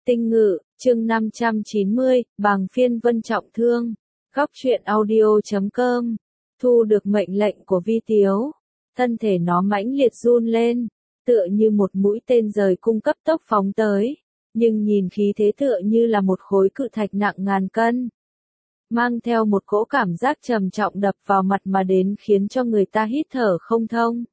Tinh Ngự, chương 590, Bàng Phiên Vân trọng thương. Góc truyện audio.com. Thu được mệnh lệnh của Vi Tiếu, thân thể nó mãnh liệt run lên, tựa như một mũi tên rời cung cấp tốc phóng tới, nhưng nhìn khí thế tựa như là một khối cự thạch nặng ngàn cân, mang theo một cỗ cảm giác trầm trọng đập vào mặt mà đến khiến cho người ta hít thở không thông.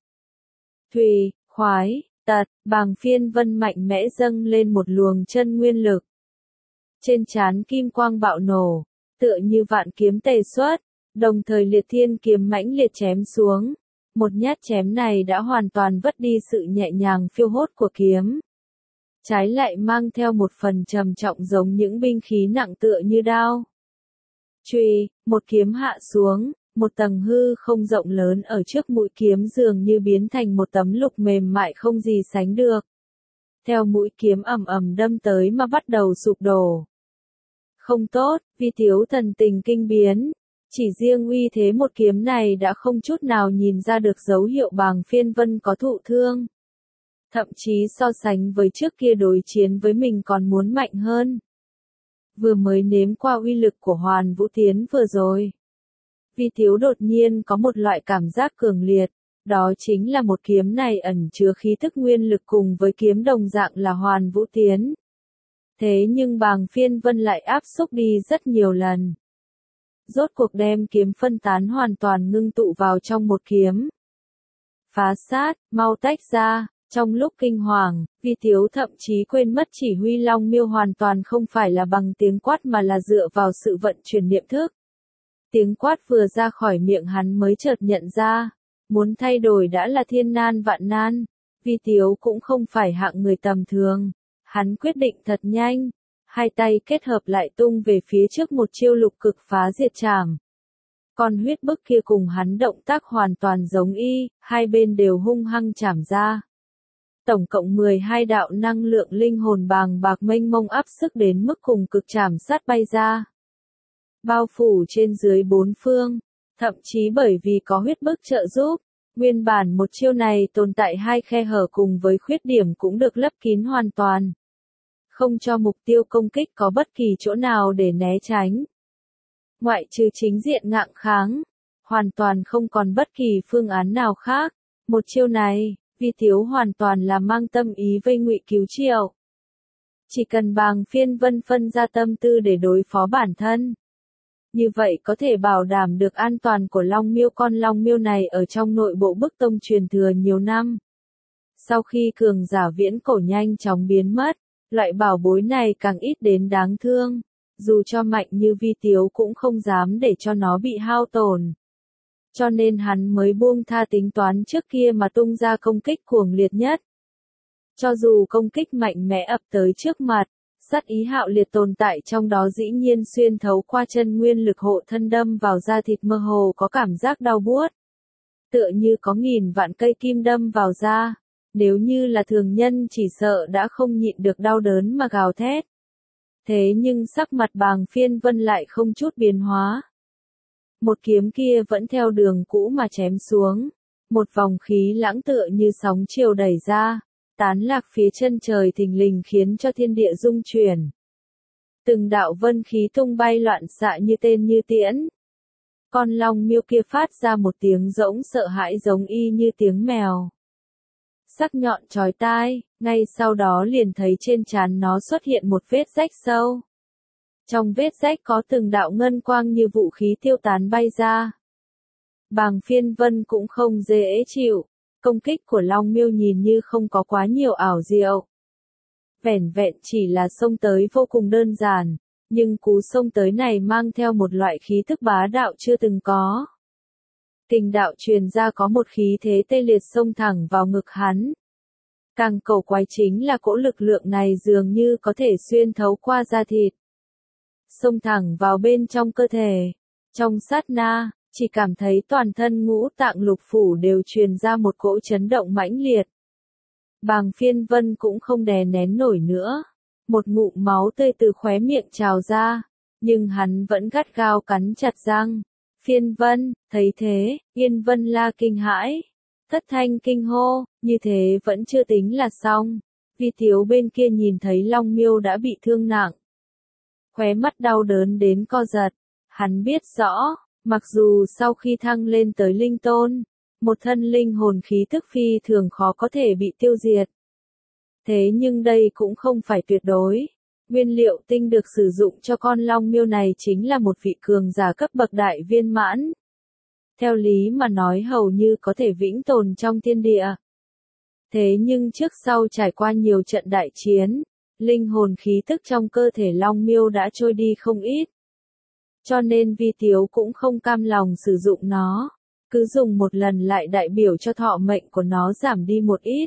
Thùy, khoái, tật, Bàng Phiên Vân mạnh mẽ dâng lên một luồng chân nguyên lực. Trên trán kim quang bạo nổ, tựa như vạn kiếm tề xuất, đồng thời liệt thiên kiếm mãnh liệt chém xuống. Một nhát chém này đã hoàn toàn vứt đi sự nhẹ nhàng phiêu hốt của kiếm. Trái lại mang theo một phần trầm trọng giống những binh khí nặng tựa như đao. Chùy, một kiếm hạ xuống, một tầng hư không rộng lớn ở trước mũi kiếm dường như biến thành một tấm lục mềm mại không gì sánh được. Theo mũi kiếm ầm ầm đâm tới mà bắt đầu sụp đổ. Không tốt, Vi Tiếu thần tình kinh biến. Chỉ riêng uy thế một kiếm này đã không chút nào nhìn ra được dấu hiệu Bàng Phiên Vân có thụ thương. Thậm chí so sánh với trước kia đối chiến với mình còn muốn mạnh hơn. Vừa mới nếm qua uy lực của Hoàn Vũ Tiến vừa rồi. Vi Tiếu đột nhiên có một loại cảm giác cường liệt, đó chính là một kiếm này ẩn chứa khí thức nguyên lực cùng với kiếm đồng dạng là Hoàn Vũ Tiến. Thế nhưng Bàng Phiên Vân lại áp xúc đi rất nhiều lần. Rốt cuộc đem kiếm phân tán hoàn toàn ngưng tụ vào trong một kiếm. Phá sát, mau tách ra, trong lúc kinh hoàng, Vi Tiếu thậm chí quên mất chỉ huy Long Miêu hoàn toàn không phải là bằng tiếng quát mà là dựa vào sự vận chuyển niệm thức. Tiếng quát vừa ra khỏi miệng hắn mới chợt nhận ra, muốn thay đổi đã là thiên nan vạn nan. Vi Tiếu cũng không phải hạng người tầm thường, hắn quyết định thật nhanh. Hai tay kết hợp lại tung về phía trước một chiêu lục cực phá diệt trảm. Con huyết bức kia cùng hắn động tác hoàn toàn giống y, hai bên đều hung hăng chảm ra. Tổng cộng 12 đạo năng lượng linh hồn bàng bạc mênh mông áp sức đến mức cùng cực chảm sát bay ra. Bao phủ trên dưới bốn phương, thậm chí bởi vì có huyết bức trợ giúp, nguyên bản một chiêu này tồn tại hai khe hở cùng với khuyết điểm cũng được lấp kín hoàn toàn. Không cho mục tiêu công kích có bất kỳ chỗ nào để né tránh. Ngoại trừ chính diện ngạng kháng, hoàn toàn không còn bất kỳ phương án nào khác. Một chiêu này, Vi Tiếu hoàn toàn là mang tâm ý vây Ngụy Cứu Triệu. Chỉ cần Bàng Phiên Vân phân ra tâm tư để đối phó bản thân. Như vậy có thể bảo đảm được an toàn của Long Miêu. Con Long Miêu này ở trong nội bộ bức tông truyền thừa nhiều năm. Sau khi cường giả viễn cổ nhanh chóng biến mất, loại bảo bối này càng ít đến đáng thương, dù cho mạnh như Vi Tiếu cũng không dám để cho nó bị hao tổn. Cho nên hắn mới buông tha tính toán trước kia mà tung ra công kích cuồng liệt nhất. Cho dù công kích mạnh mẽ ập tới trước mặt, sát ý hạo liệt tồn tại trong đó dĩ nhiên xuyên thấu qua chân nguyên lực hộ thân đâm vào da thịt mơ hồ có cảm giác đau buốt. Tựa như có nghìn vạn cây kim đâm vào da. Nếu như là thường nhân chỉ sợ đã không nhịn được đau đớn mà gào thét. Thế nhưng sắc mặt Bàng Phiên Vân lại không chút biến hóa. Một kiếm kia vẫn theo đường cũ mà chém xuống. Một vòng khí lãng tựa như sóng chiều đẩy ra, tán lạc phía chân trời thình lình khiến cho thiên địa rung chuyển. Từng đạo vân khí tung bay loạn xạ như tên như tiễn. Con Long Miêu kia phát ra một tiếng rỗng sợ hãi giống y như tiếng mèo. Sắc nhọn chói tai, ngay sau đó liền thấy trên trán nó xuất hiện một vết rách sâu. Trong vết rách có từng đạo ngân quang như vũ khí tiêu tán bay ra. Bàng Phiên Vân cũng không dễ chịu, công kích của Long Miêu nhìn như không có quá nhiều ảo diệu. Vẻn vẹn chỉ là xông tới vô cùng đơn giản, nhưng cú xông tới này mang theo một loại khí thức bá đạo chưa từng có. Kình đạo truyền ra có một khí thế tê liệt xông thẳng vào ngực hắn. Càng cầu quái chính là cỗ lực lượng này dường như có thể xuyên thấu qua da thịt. Xông thẳng vào bên trong cơ thể. Trong sát na, chỉ cảm thấy toàn thân ngũ tạng lục phủ đều truyền ra một cỗ chấn động mãnh liệt. Bàng Phiên Vân cũng không đè nén nổi nữa. Một ngụm máu tươi từ khóe miệng trào ra, nhưng hắn vẫn gắt gao cắn chặt răng. Phiên Vân, thấy thế, Yên Vân La kinh hãi. Thất thanh kinh hô, như thế vẫn chưa tính là xong. Vi Tiếu bên kia nhìn thấy Long Miêu đã bị thương nặng. Khóe mắt đau đớn đến co giật. Hắn biết rõ, mặc dù sau khi thăng lên tới linh tôn, một thân linh hồn khí tức phi thường khó có thể bị tiêu diệt. Thế nhưng đây cũng không phải tuyệt đối. Nguyên liệu tinh được sử dụng cho con Long Miêu này chính là một vị cường giả cấp bậc đại viên mãn. Theo lý mà nói hầu như có thể vĩnh tồn trong thiên địa. Thế nhưng trước sau trải qua nhiều trận đại chiến, linh hồn khí tức trong cơ thể Long Miêu đã trôi đi không ít. Cho nên Vi Tiếu cũng không cam lòng sử dụng nó, cứ dùng một lần lại đại biểu cho thọ mệnh của nó giảm đi một ít.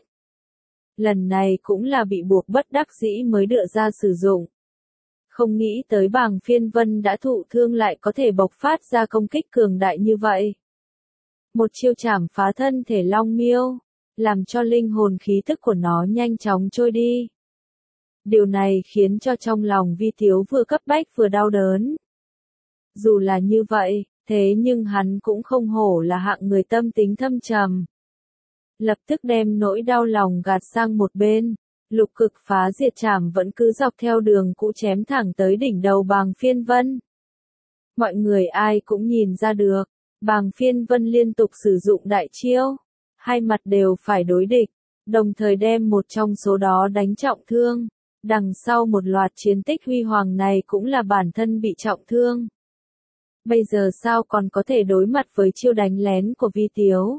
Lần này cũng là bị buộc bất đắc dĩ mới đưa ra sử dụng. Không nghĩ tới Bàng Phiên Vân đã thụ thương lại có thể bộc phát ra công kích cường đại như vậy. Một chiêu chảm phá thân thể Long Miêu, làm cho linh hồn khí tức của nó nhanh chóng trôi đi. Điều này khiến cho trong lòng Vi Tiếu vừa cấp bách vừa đau đớn. Dù là như vậy, thế nhưng hắn cũng không hổ là hạng người tâm tính thâm trầm. Lập tức đem nỗi đau lòng gạt sang một bên, lục cực phá diệt trảm vẫn cứ dọc theo đường cũ chém thẳng tới đỉnh đầu Bàng Phiên Vân. Mọi người ai cũng nhìn ra được, Bàng Phiên Vân liên tục sử dụng đại chiêu, hai mặt đều phải đối địch, đồng thời đem một trong số đó đánh trọng thương. Đằng sau một loạt chiến tích huy hoàng này cũng là bản thân bị trọng thương. Bây giờ sao còn có thể đối mặt với chiêu đánh lén của Vi Tiếu?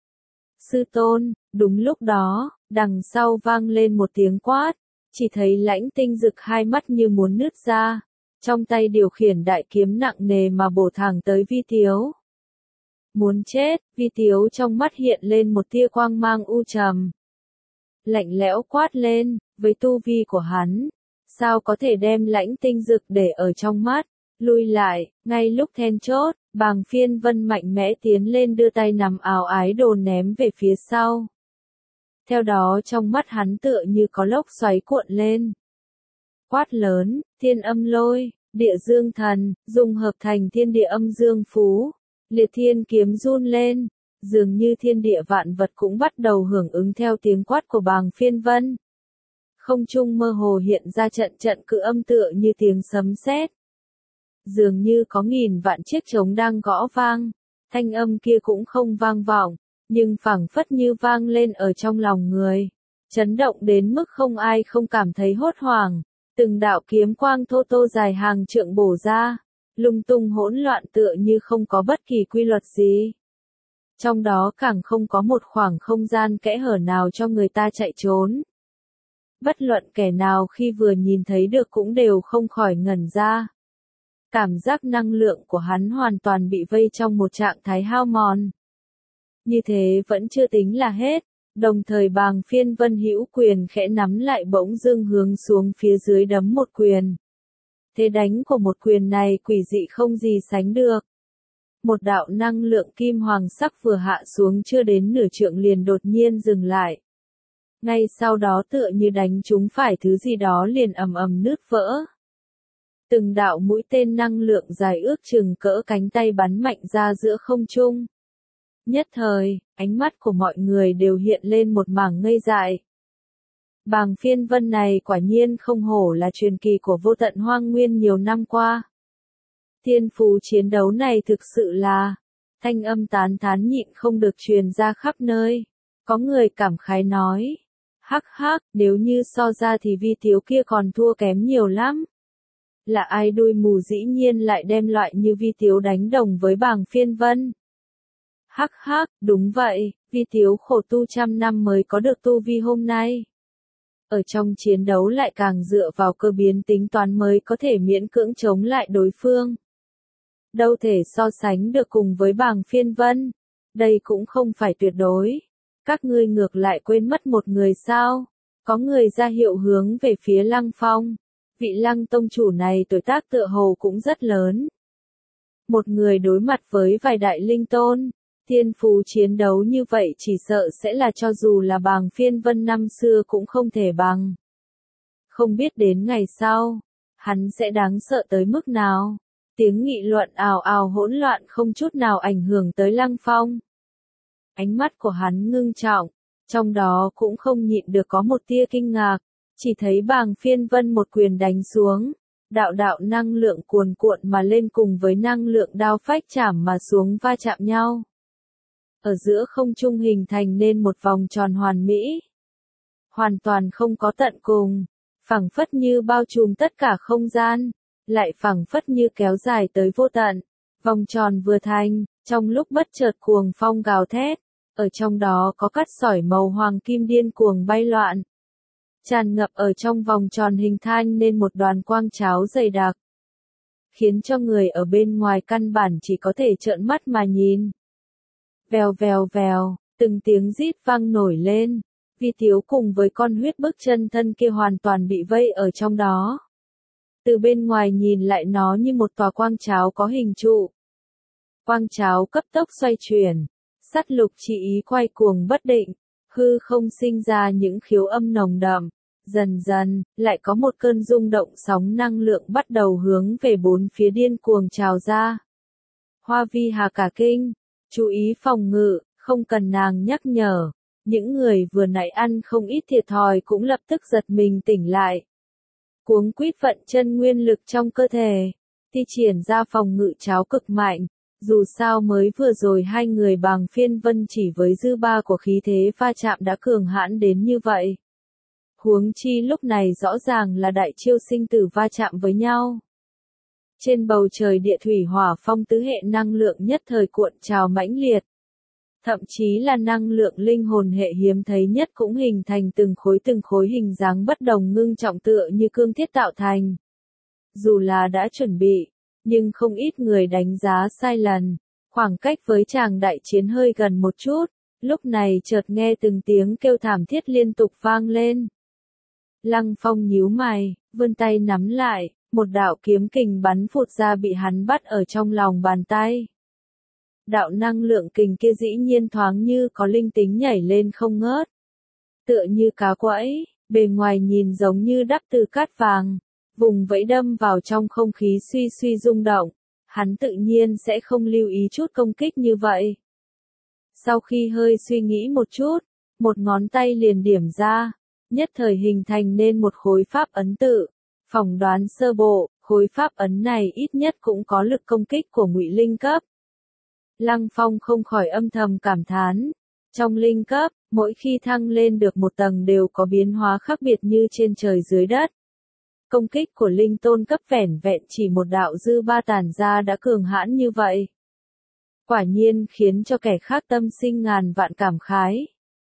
Sư tôn, đúng lúc đó, đằng sau vang lên một tiếng quát, chỉ thấy Lãnh Tinh Dực hai mắt như muốn nứt ra, trong tay điều khiển đại kiếm nặng nề mà bổ thẳng tới Vi Tiếu. Muốn chết, Vi Tiếu trong mắt hiện lên một tia quang mang u trầm. Lạnh lẽo quát lên, với tu vi của hắn, sao có thể đem Lãnh Tinh Dực để ở trong mắt, lui lại, ngay lúc then chốt, Bàng Phiên Vân mạnh mẽ tiến lên đưa tay nắm áo ái đồ ném về phía sau. Theo đó trong mắt hắn tựa như có lốc xoáy cuộn lên. Quát lớn, thiên âm lôi, địa dương thần, dùng hợp thành thiên địa âm dương phú, liệt thiên kiếm run lên. Dường như thiên địa vạn vật cũng bắt đầu hưởng ứng theo tiếng quát của Bàng Phiên Vân. Không trung mơ hồ hiện ra trận trận cự âm tựa như tiếng sấm sét. Dường như có nghìn vạn chiếc trống đang gõ vang, thanh âm kia cũng không vang vọng, nhưng phảng phất như vang lên ở trong lòng người, chấn động đến mức không ai không cảm thấy hốt hoảng. Từng đạo kiếm quang thô tô dài hàng trượng bổ ra, lung tung hỗn loạn tựa như không có bất kỳ quy luật gì. Trong đó càng không có một khoảng không gian kẽ hở nào cho người ta chạy trốn. Bất luận kẻ nào khi vừa nhìn thấy được cũng đều không khỏi ngẩn ra. Cảm giác năng lượng của hắn hoàn toàn bị vây trong một trạng thái hao mòn. Như thế vẫn chưa tính là hết, đồng thời Bàng Phiên Vân hữu quyền khẽ nắm lại bỗng dưng hướng xuống phía dưới đấm một quyền. Thế đánh của một quyền này quỷ dị không gì sánh được. Một đạo năng lượng kim hoàng sắc vừa hạ xuống chưa đến nửa trượng liền đột nhiên dừng lại. Ngay sau đó tựa như đánh trúng phải thứ gì đó liền ầm ầm nứt vỡ. Từng đạo mũi tên năng lượng dài ước chừng cỡ cánh tay bắn mạnh ra giữa không trung. Nhất thời, ánh mắt của mọi người đều hiện lên một mảng ngây dại. Bàng Phiên Vân này quả nhiên không hổ là truyền kỳ của vô tận hoang nguyên nhiều năm qua. Thiên phú chiến đấu này thực sự là, thanh âm tán thán nhịn không được truyền ra khắp nơi. Có người cảm khái nói, hắc hắc, nếu như so ra thì Vi Tiếu kia còn thua kém nhiều lắm. Là ai đuôi mù dĩ nhiên lại đem loại như Vi Tiếu đánh đồng với Bàng Phiên Vân. Hắc hắc, đúng vậy, Vi Tiếu khổ tu trăm năm mới có được tu vi hôm nay. Ở trong chiến đấu lại càng dựa vào cơ biến tính toán mới có thể miễn cưỡng chống lại đối phương. Đâu thể so sánh được cùng với Bàng Phiên Vân. Đây cũng không phải tuyệt đối. Các ngươi ngược lại quên mất một người sao? Có người ra hiệu hướng về phía Lăng Phong. Vị Lăng tông chủ này tuổi tác tựa hồ cũng rất lớn. Một người đối mặt với vài đại linh tôn, thiên phú chiến đấu như vậy chỉ sợ sẽ là cho dù là Bàng Phiên Vân năm xưa cũng không thể bằng. Không biết đến ngày sau, hắn sẽ đáng sợ tới mức nào. Tiếng nghị luận ào ào hỗn loạn không chút nào ảnh hưởng tới Lăng Phong. Ánh mắt của hắn ngưng trọng, Trong đó cũng không nhịn được có một tia kinh ngạc, chỉ thấy Bàng Phiên Vân một quyền đánh xuống, đạo đạo năng lượng cuồn cuộn mà lên cùng với năng lượng đao phách chảm mà xuống va chạm nhau. Ở giữa không trung hình thành nên một vòng tròn hoàn mỹ. Hoàn toàn không có tận cùng, phảng phất như bao trùm tất cả không gian, lại phảng phất như kéo dài tới vô tận. Vòng tròn vừa thành, trong lúc bất chợt cuồng phong gào thét, ở trong đó có cát sỏi màu hoàng kim điên cuồng bay loạn. Tràn ngập ở trong vòng tròn hình thành nên một đoàn quang cháo dày đặc, khiến cho người ở bên ngoài căn bản chỉ có thể trợn mắt mà nhìn. Vèo vèo vèo, từng tiếng rít vang nổi lên, Vi Tiếu cùng với con huyết bức chân thân kia hoàn toàn bị vây ở trong đó. Từ bên ngoài nhìn lại nó như một tòa quang cháo có hình trụ. Quang cháo cấp tốc xoay chuyển, sắt lục chỉ ý quay cuồng bất định, hư không sinh ra những khiếu âm nồng đậm, dần dần, lại có một cơn rung động sóng năng lượng bắt đầu hướng về bốn phía điên cuồng trào ra. Hoa Vi Hà cả kinh, chú ý phòng ngự, không cần nàng nhắc nhở, những người vừa nãy ăn không ít thiệt thòi cũng lập tức giật mình tỉnh lại. Cuống quýt vận chân nguyên lực trong cơ thể, thi triển ra phòng ngự cháo cực mạnh. Dù sao mới vừa rồi hai người Bàng Phiên Vân chỉ với dư ba của khí thế va chạm đã cường hãn đến như vậy. Huống chi lúc này rõ ràng là đại chiêu sinh tử va chạm với nhau. Trên bầu trời địa thủy hỏa phong tứ hệ năng lượng nhất thời cuộn trào mãnh liệt. Thậm chí là năng lượng linh hồn hệ hiếm thấy nhất cũng hình thành từng khối hình dáng bất đồng ngưng trọng tựa như cương thiết tạo thành. Dù là đã chuẩn bị, nhưng không ít người đánh giá sai lần, khoảng cách với chàng đại chiến hơi gần một chút, lúc này chợt nghe từng tiếng kêu thảm thiết liên tục vang lên. Lăng Phong nhíu mày, vươn tay nắm lại, một đạo kiếm kình bắn phụt ra bị hắn bắt ở trong lòng bàn tay. Đạo năng lượng kình kia dĩ nhiên thoáng như có linh tính nhảy lên không ngớt. Tựa như cá quẫy, bề ngoài nhìn giống như đắp từ cát vàng. Vùng vẫy đâm vào trong không khí suy suy rung động, hắn tự nhiên sẽ không lưu ý chút công kích như vậy. Sau khi hơi suy nghĩ một chút, một ngón tay liền điểm ra, nhất thời hình thành nên một khối pháp ấn tự. Phỏng đoán sơ bộ, khối pháp ấn này ít nhất cũng có lực công kích của ngụy linh cấp. Lăng Phong không khỏi âm thầm cảm thán. Trong linh cấp, mỗi khi thăng lên được một tầng đều có biến hóa khác biệt như trên trời dưới đất. Công kích của linh tôn cấp vẻn vẹn chỉ một đạo dư ba tản ra đã cường hãn như vậy. Quả nhiên khiến cho kẻ khác tâm sinh ngàn vạn cảm khái.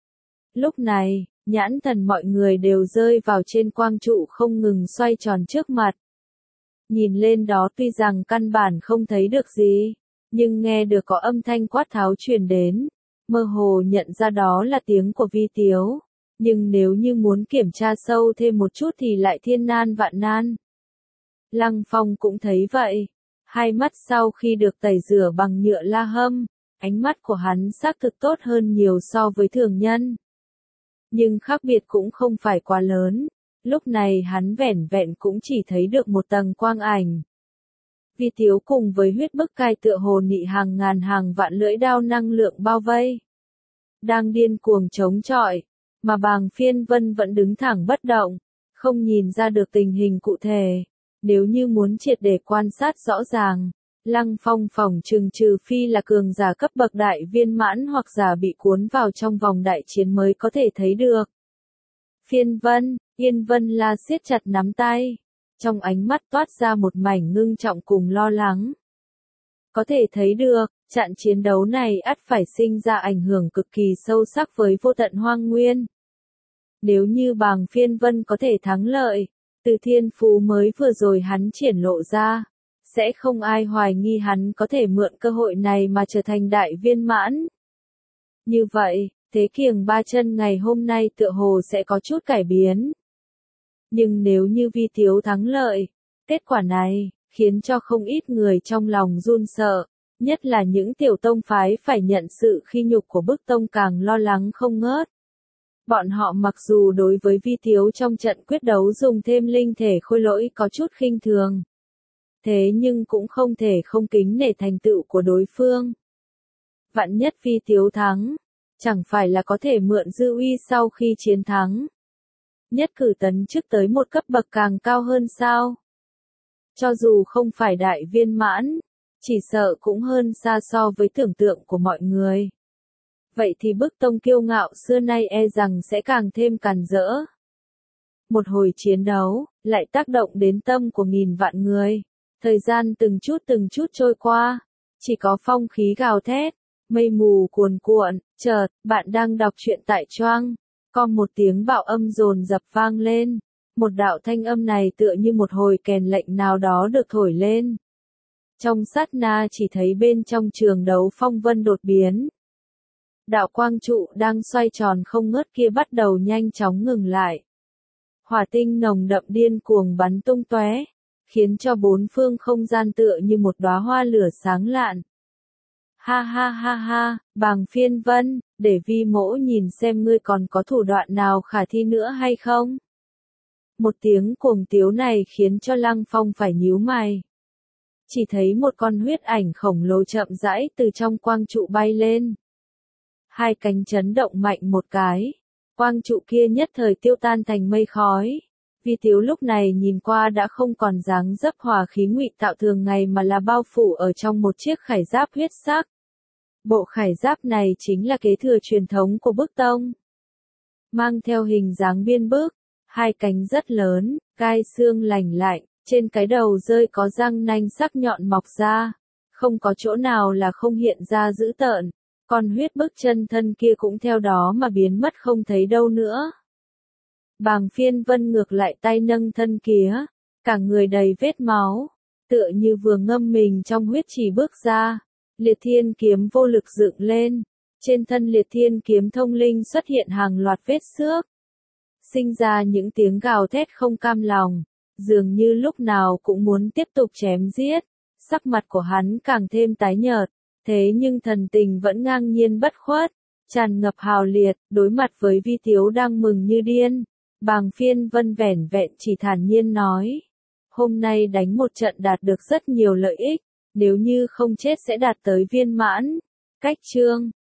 Lúc này, nhãn thần mọi người đều rơi vào trên quang trụ không ngừng xoay tròn trước mặt. Nhìn lên đó tuy rằng căn bản không thấy được gì, nhưng nghe được có âm thanh quát tháo truyền đến, mơ hồ nhận ra đó là tiếng của Vi Tiếu. Nhưng nếu như muốn kiểm tra sâu thêm một chút thì lại thiên nan vạn nan. Lăng Phong cũng thấy vậy. Hai mắt sau khi được tẩy rửa bằng nhựa la hâm, ánh mắt của hắn xác thực tốt hơn nhiều so với thường nhân. Nhưng khác biệt cũng không phải quá lớn. Lúc này hắn vẻn vẹn cũng chỉ thấy được một tầng quang ảnh. Vi Tiếu cùng với huyết bức cai tựa hồ nị hàng ngàn hàng vạn lưỡi đao năng lượng bao vây. Đang điên cuồng chống chọi. Mà Bàng Phiên Vân vẫn đứng thẳng bất động, không nhìn ra được tình hình cụ thể. Nếu như muốn triệt để quan sát rõ ràng, Lăng Phong phỏng chừng trừ phi là cường giả cấp bậc đại viên mãn hoặc giả bị cuốn vào trong vòng đại chiến mới có thể thấy được. Phiên Vân, Yên Vân La siết chặt nắm tay, trong ánh mắt toát ra một mảnh ngưng trọng cùng lo lắng. Có thể thấy được, trận chiến đấu này ắt phải sinh ra ảnh hưởng cực kỳ sâu sắc với vô tận hoang nguyên. Nếu như Bàng Phiên Vân có thể thắng lợi, từ thiên phú mới vừa rồi hắn triển lộ ra, sẽ không ai hoài nghi hắn có thể mượn cơ hội này mà trở thành đại viên mãn. Như vậy, thế kiềng ba chân ngày hôm nay tựa hồ sẽ có chút cải biến. Nhưng nếu như Vi Tiếu thắng lợi, kết quả này khiến cho không ít người trong lòng run sợ, nhất là những tiểu tông phái phải nhận sự khi nhục của bức tông càng lo lắng không ngớt. Bọn họ mặc dù đối với Vi Tiếu trong trận quyết đấu dùng thêm linh thể khôi lỗi có chút khinh thường. Thế nhưng cũng không thể không kính nể thành tựu của đối phương. Vạn nhất Vi Tiếu thắng, chẳng phải là có thể mượn dư uy sau khi chiến thắng. Nhất cử tấn chức tới một cấp bậc càng cao hơn sao? Cho dù không phải đại viên mãn, chỉ sợ cũng hơn xa so với tưởng tượng của mọi người. Vậy thì bức tông kiêu ngạo xưa nay e rằng sẽ càng thêm càn rỡ. Một hồi chiến đấu, lại tác động đến tâm của nghìn vạn người. Thời gian từng chút trôi qua, chỉ có phong khí gào thét, mây mù cuồn cuộn, chợt, bạn đang đọc truyện tại Choang. Có một tiếng bạo âm dồn dập vang lên. Một đạo thanh âm này tựa như một hồi kèn lệnh nào đó được thổi lên. Trong sát na chỉ thấy bên trong trường đấu phong vân đột biến. Đạo quang trụ đang xoay tròn không ngớt kia bắt đầu nhanh chóng ngừng lại. Hỏa tinh nồng đậm điên cuồng bắn tung tóe, khiến cho bốn phương không gian tựa như một đóa hoa lửa sáng lạn. Ha ha ha ha, Bàng Phiên Vân, để vi mỗ nhìn xem ngươi còn có thủ đoạn nào khả thi nữa hay không? Một tiếng cuồng tiếu này khiến cho Lăng Phong phải nhíu mày. Chỉ thấy một con huyết ảnh khổng lồ chậm rãi từ trong quang trụ bay lên. Hai cánh chấn động mạnh một cái. Quang trụ kia nhất thời tiêu tan thành mây khói. Vi Tiếu lúc này nhìn qua đã không còn dáng dấp hòa khí ngụy tạo thường ngày mà là bao phủ ở trong một chiếc khải giáp huyết sắc. Bộ khải giáp này chính là kế thừa truyền thống của bức tông. Mang theo hình dáng biên bức, hai cánh rất lớn, gai xương lành lạnh, trên cái đầu rơi có răng nanh sắc nhọn mọc ra. Không có chỗ nào là không hiện ra dữ tợn. Còn huyết bức chân thân kia cũng theo đó mà biến mất không thấy đâu nữa. Bàng Phiên Vân ngược lại tay nâng thân kia, cả người đầy vết máu, tựa như vừa ngâm mình trong huyết chỉ bước ra. Liệt thiên kiếm vô lực dựng lên, trên thân liệt thiên kiếm thông linh xuất hiện hàng loạt vết xước. Sinh ra những tiếng gào thét không cam lòng, dường như lúc nào cũng muốn tiếp tục chém giết. Sắc mặt của hắn càng thêm tái nhợt, thế nhưng thần tình vẫn ngang nhiên bất khuất, tràn ngập hào liệt, đối mặt với Vi Tiếu đang mừng như điên. Bàng Phiên Vân vẻn vẹn chỉ thản nhiên nói, hôm nay đánh một trận đạt được rất nhiều lợi ích, nếu như không chết sẽ đạt tới viên mãn. Cách chương